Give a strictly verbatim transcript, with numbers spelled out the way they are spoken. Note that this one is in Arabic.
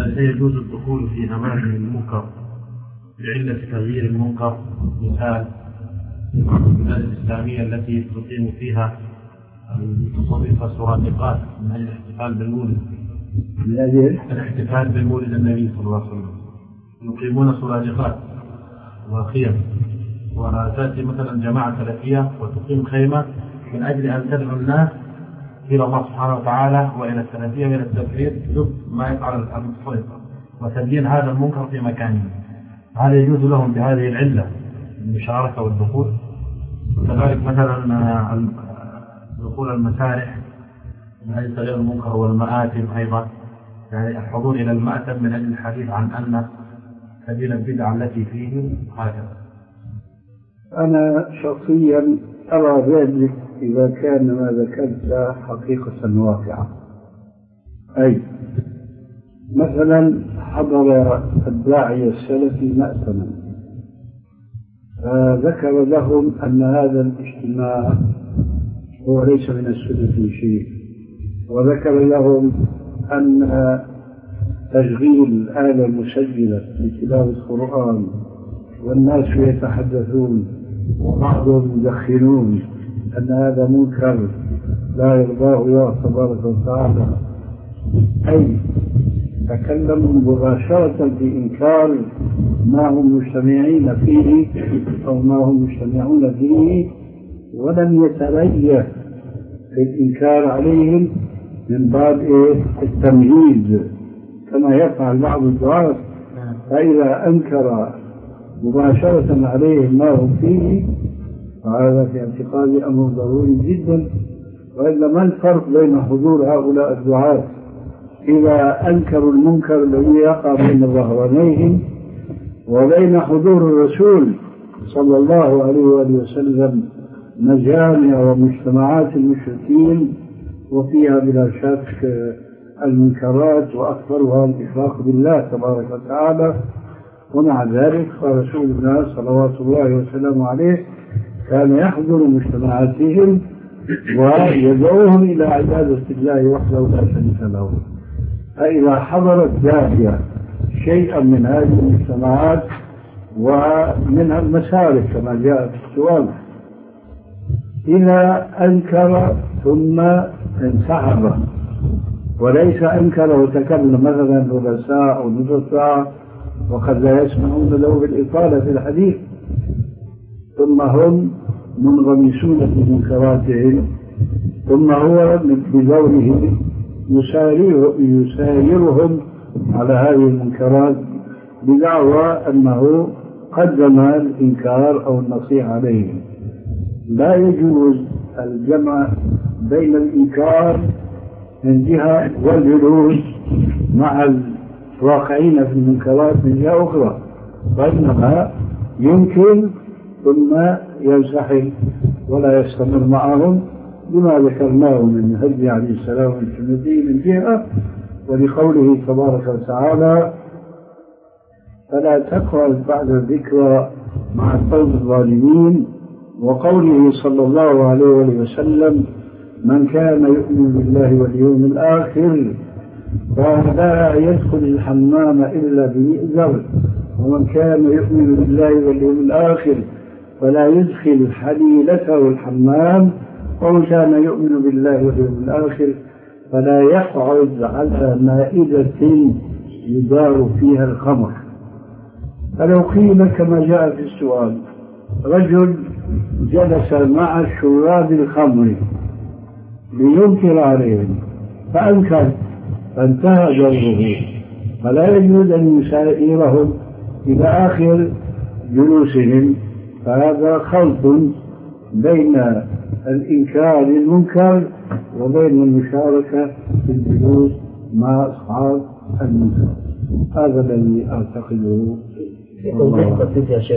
هل يجوز الدخول في أماكن المنكر بعلة تغيير المنكر؟ مثال البلاد الإسلامية التي تقيم فيها تصرف سرادقات من أجل الاحتفال بالمولد من أجل الاحتفال بالمولد النبي صلى الله عليه وسلم، يقيمون سرادقات وخيم، وتأتي مثلا جماعة سلفية وتقيم خيمة من أجل أن تدعو الناس إلى الله سبحانه وتعالى وإلى السلفية وإلى التكفير ضد ما يفعل المتسلطة وتبيين هذا المنكر في مكانه. هل يجوز لهم بهذه العلة المشاركة والدخول؟ وكذلك مثلا دخول المسارح من أجل تغيير المنكر والمآتم أيضا، يعني الحضور إلى المأتم من أجل الحديث عن أن سبيل البدع التي فيه هكذا. أنا شخصيا أرى ذلك إذا كان ما ذكرت حقيقة واقعة، أي مثلا حضر الداعية السلفي مأتما فذكر لهم أن هذا الاجتماع هو ليس من السنة في شيء، وذكر لهم أن تشغيل الآلة المسجلة لتلاوة القرآن والناس يتحدثون وبعضهم يدخنون أن هذا منكر لا يرضاه الله تبارك وتعالى، أي تكلموا مباشرة بإنكار ما هم مجتمعين فيه أو ما هم مجتمعون فيه، ولم يتريث الإنكار عليهم من باب إيه التمهيد كما يفعل بعض الدعاة، فإذا أنكر مباشرة عليهم ما هم فيه فهذا في اعتقادي أمر ضروري جدا. وإلا ما الفرق بين حضور هؤلاء الدعاة إذا أنكروا المنكر الذي يقع بين ظهرانيهم وبين حضور الرسول صلى الله عليه وآله وسلم مجامع ومجتمعات المشركين وفيها بلا شك المنكرات وأكثرها الإشراك بالله تبارك وتعالى، ومع ذلك فرسول الله صلوات الله وسلامه عليه كان يحضر مجتمعاتهم ويدعوهم إلى عبادة الله وحده لا شريك له. فإذا حضرت داعية شيئا من هذه المجتمعات ومنها المسارح كما جاء في السؤال، إذا أنكر ثم انسحب وليس أنكر وتكلم مثلا ربع ساعة أو نصف ساعة وقد لا يسمعون له بالإطالة في الحديث، ثم هم منغمسون في منكراتهم، ثم هو بدوره يسايرهم على هذه المنكرات بدعوى أنه قدم الإنكار أو النصيحة عليهم. لا يجوز الجمع بين الإنكار من جهة والجلوس مع الواقعين في المنكرات من جهة أخرى، وإنما يمكن ثم ينسحب ولا يستمر معهم لما ذكرناه من هدي عليه السلام والسنة من جهة، ولقوله تبارك وتعالى فلا تقعد بعد الذكرى مع القوم الظالمين، وقوله صلى الله عليه وسلم من كان يؤمن بالله واليوم الآخر فلا يدخل الحمام إلا بمئزر، ومن كان يؤمن بالله واليوم الآخر فلا يدخل حليلته الحمام، ومن كان يؤمن بالله واليوم الآخر فلا يقعد على مائدة يدار فيها الخمر. فلو قيل كما جاء في السؤال رجل جلس مع شراب الخمر لينكر عليهم فأنكر فانتهى جره، فلا يجوز أن يسائرهم إلى آخر جلوسهم، فهذا خلط بين الإنكار للمنكر وبين المشاركة في الجلوس مع أصحاب المنكر. هذا الذي أعتقده.